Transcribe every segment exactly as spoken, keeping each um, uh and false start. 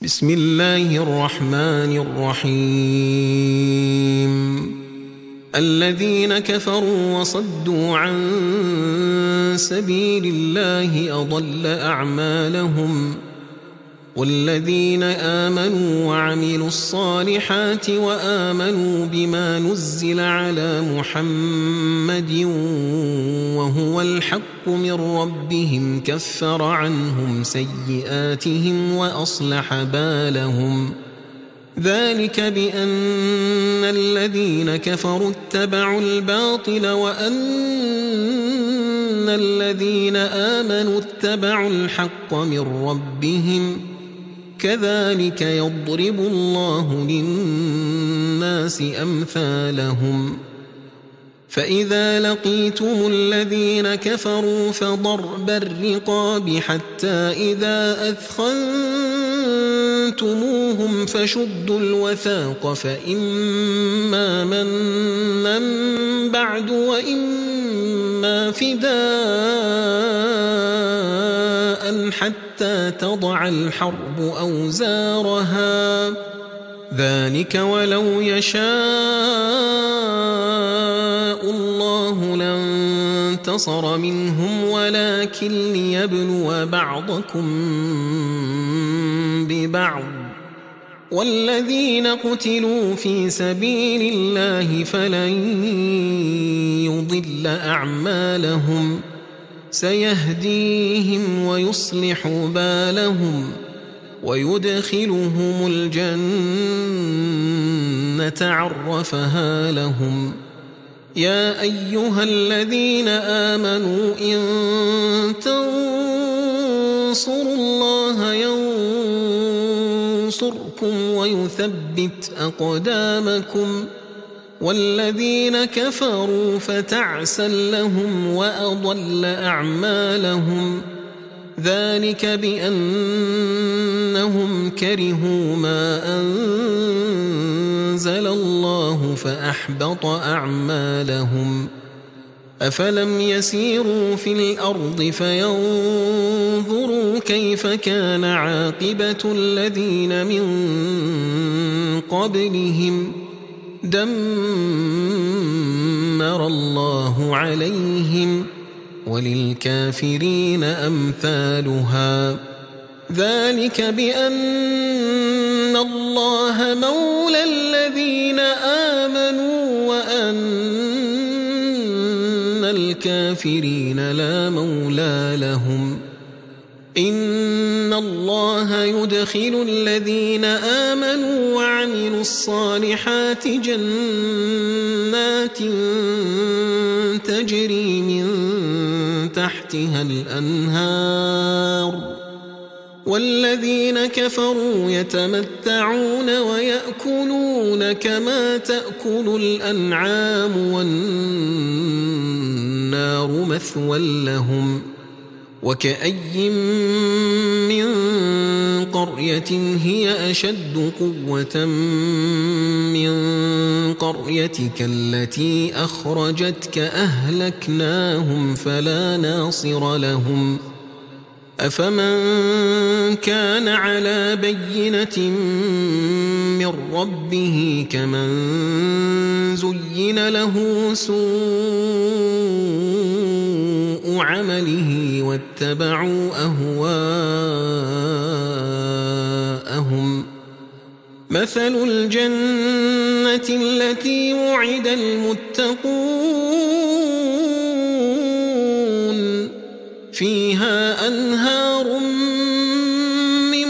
بسم الله الرحمن الرحيم الذين كفروا وصدوا عن سبيل الله أضل أعمالهم والذين آمنوا وعملوا الصالحات وآمنوا بما نزل على محمد وهو الحق من ربهم كفر عنهم سيئاتهم وأصلح بالهم ذلك بأن الذين كفروا اتبعوا الباطل وأن الذين آمنوا اتبعوا الحق من ربهم كذلك يضرب الله للناس أمثالهم فإذا لقيتم الذين كفروا فضرب الرقاب حتى إذا أثخنتموهم فشدوا الوثاق فإما منا بعد وإما فداء حتى تضع الحرب أوزارها ذلك ولو يشاء الله لانتصر منهم ولكن ليبلو بعضكم ببعض والذين قتلوا في سبيل الله فلن يضل أعمالهم سيهديهم ويصلح بالهم ويدخلهم الجنة عرفها لهم يا أيها الذين آمنوا إن تنصروا الله ينصركم ويثبت أقدامكم والذين كفروا فتعسا لهم وأضل أعمالهم ذلك بأنهم كرهوا ما أنزل الله فأحبط أعمالهم أفلم يسيروا في الأرض فينظروا كيف كان عاقبة الذين من قبلهم دمر الله عليهم وللكافرين أمثالها ذلك بأن الله مولى الذين آمنوا وأن الكافرين لا مولى لهم إن الله يدخل الذين آمنوا وعملوا الصالحات جنات تجري من تحتها الأنهار والذين كفروا يتمتعون ويأكلون كما تأكل الأنعام والنار مثوى لهم وكأي من قرية هي أشد قوة من قريتك التي أخرجتك أهلكناهم فلا ناصر لهم أفمن كان على بينة من ربه كمن زين له سوء عمله واتبعوا أهواءهم مثل الجنة التي وعد المتقون فيها أنهار من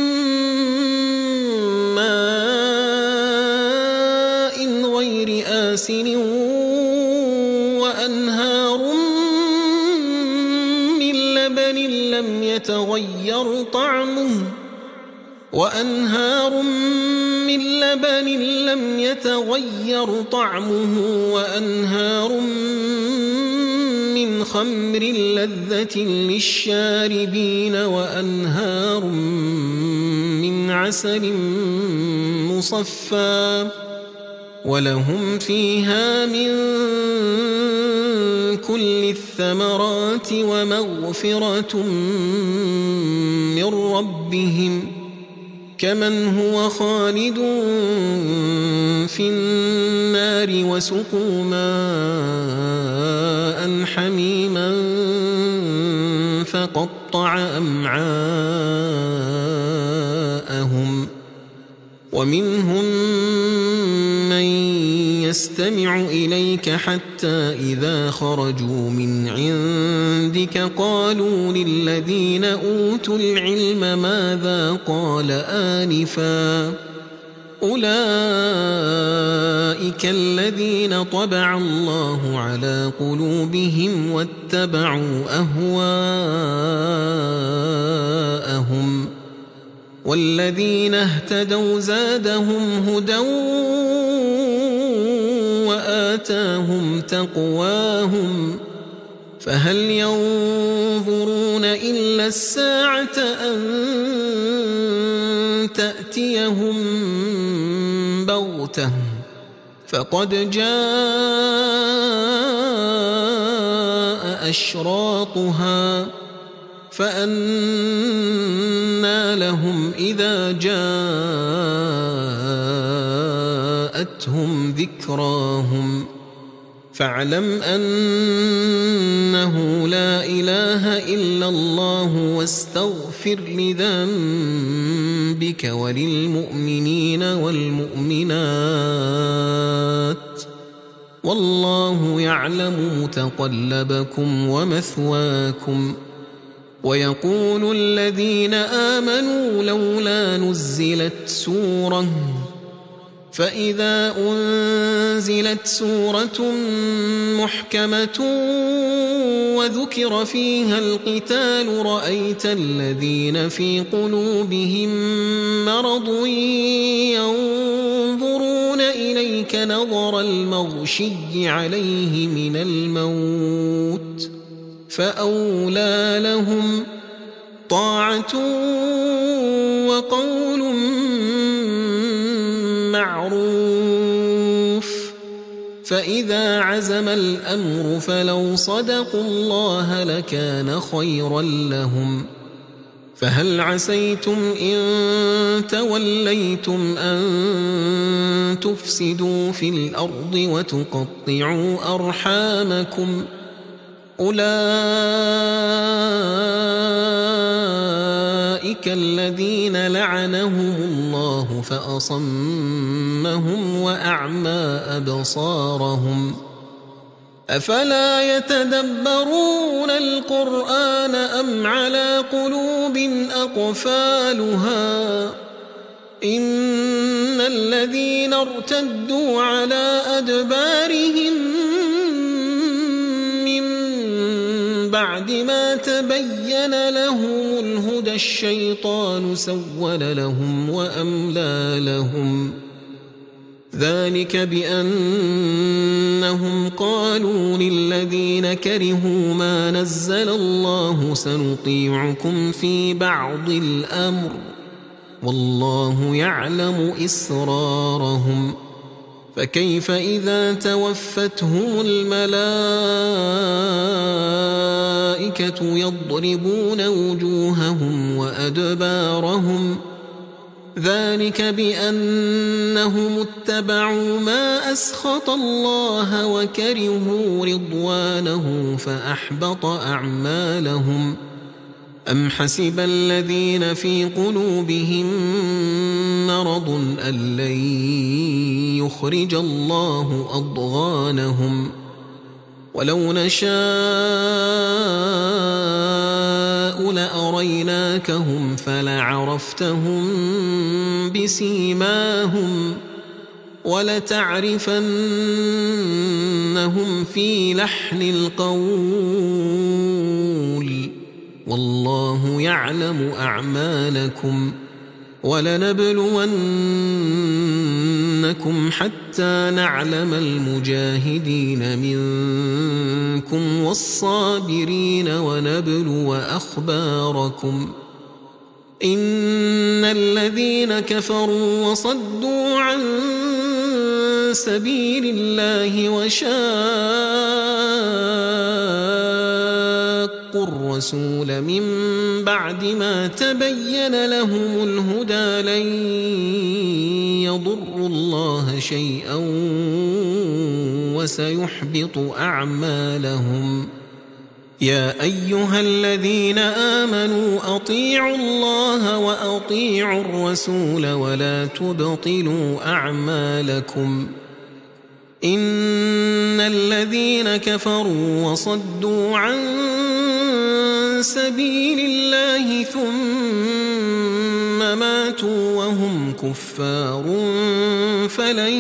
ماء غير آسن وأنهار من لبن لم يتغير طعمه وأنهار من لبن لم يتغير طعمه وأنهار من خمر لذة للشاربين وأنهار من عسل مصفى ولهم فيها من كل الثمرات ومغفرة من ربهم كمن هو خالد في النار وسقوا ماء حميما فقطع أمعاءهم ومنهم من يستمع إليك حتى إذا خرجوا من عندك قالوا للذين أوتوا العلم ماذا قال آنفا أولئك الذين طبع الله على قلوبهم واتبعوا أهواءهم والذين اهتدوا زادهم هدى وآتاهم تقواهم فهل ينظرون إلا الساعة أن تأتيهم بغتة فقد جاء أشراطها فأنى لهم إذا جاءتهم ذكراهم فاعلم أنه لا إله إلا الله واستغفر لذنبك وللمؤمنين والمؤمنات والله يعلم متقلبكم ومثواكم ويقول الذين آمنوا لولا نزلت سورة فإذا أنزلت سورة محكمة وذكر فيها القتال رأيت الذين في قلوبهم مرض ينظرون إليك نظر المغشي عليه من الموت فأولى لهم طاعة وقول معروف فإذا عزم الأمر فلو صدقوا الله لكان خيرا لهم فهل عسيتم إن توليتم أن تفسدوا في الأرض وتقطعوا أرحامكم أولئك الذين لعنهم الله فأصمهم وأعمى أبصارهم أفلا يتدبرون القرآن أم على قلوب أقفالها إن الذين ارتدوا على أدبارهم بعد ما تبين لهم الهدى الشيطان سول لهم وأملى لهم ذلك بأنهم قالوا للذين كرهوا ما نزل الله سنطيعكم في بعض الأمر والله يعلم إسرارهم فكيف إذا توفتهم الملائكة يضربون وجوههم وأدبارهم ذلك بأنهم اتبعوا ما أسخط الله وكرهوا رضوانه فأحبط أعمالهم أم حسب الذين في قلوبهم مرض أن لن يخرج الله أضغانهم ولو نشاء لأريناكهم فلعرفتهم بسيماهم ولتعرفنهم في لحن القول والله يعلم أعمالكم ولنبلونكم حتى نعلم المجاهدين منكم والصابرين ونبلو أخباركم إن الذين كفروا وصدوا عن سبيل الله وشاقوا شاقوا الرسول من بعد ما تبين لهم الهدى لن يضروا الله شيئا وسيحبط أعمالهم. يا أيها الذين آمنوا أطيعوا الله وأطيعوا الرسول ولا تبطلوا أعمالكم. إن الذين كفروا وصدوا عن سبيل الله ثم ماتوا وهم كفار فلن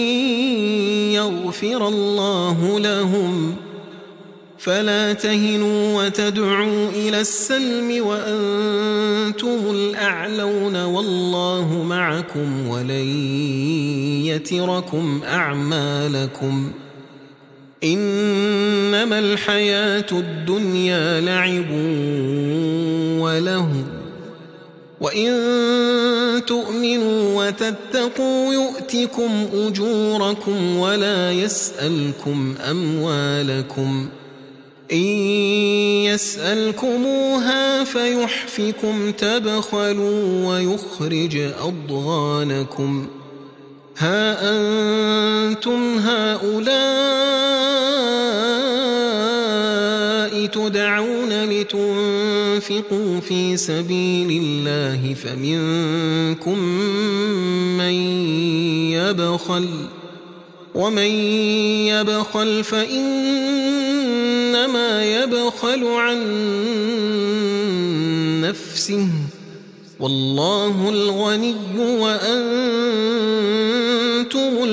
يغفر الله لهم. فلا تهنوا وتدعوا إلى السلم وأنتم الأعلون والله معكم ولن يتركم أعمالكم. إنما الحياة الدنيا لعب ولهو وإن تؤمنوا وتتقوا يؤتكم أجوركم ولا يسألكم أموالكم. إن يسألكموها فيحفكم تبخلوا ويخرج أضغانكم. ها أنتم هؤلاء تدعون لتنفقوا في سبيل الله فمنكم من يبخل ومن يبخل فإنما يبخل عن نفسه والله الغني وأنتم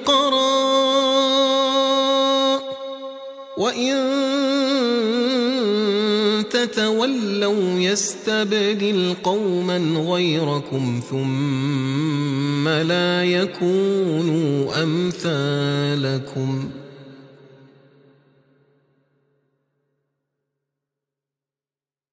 الفقراء وإن تتولوا يستبدل قوما غيركم ثم لا يكونوا أمثالكم.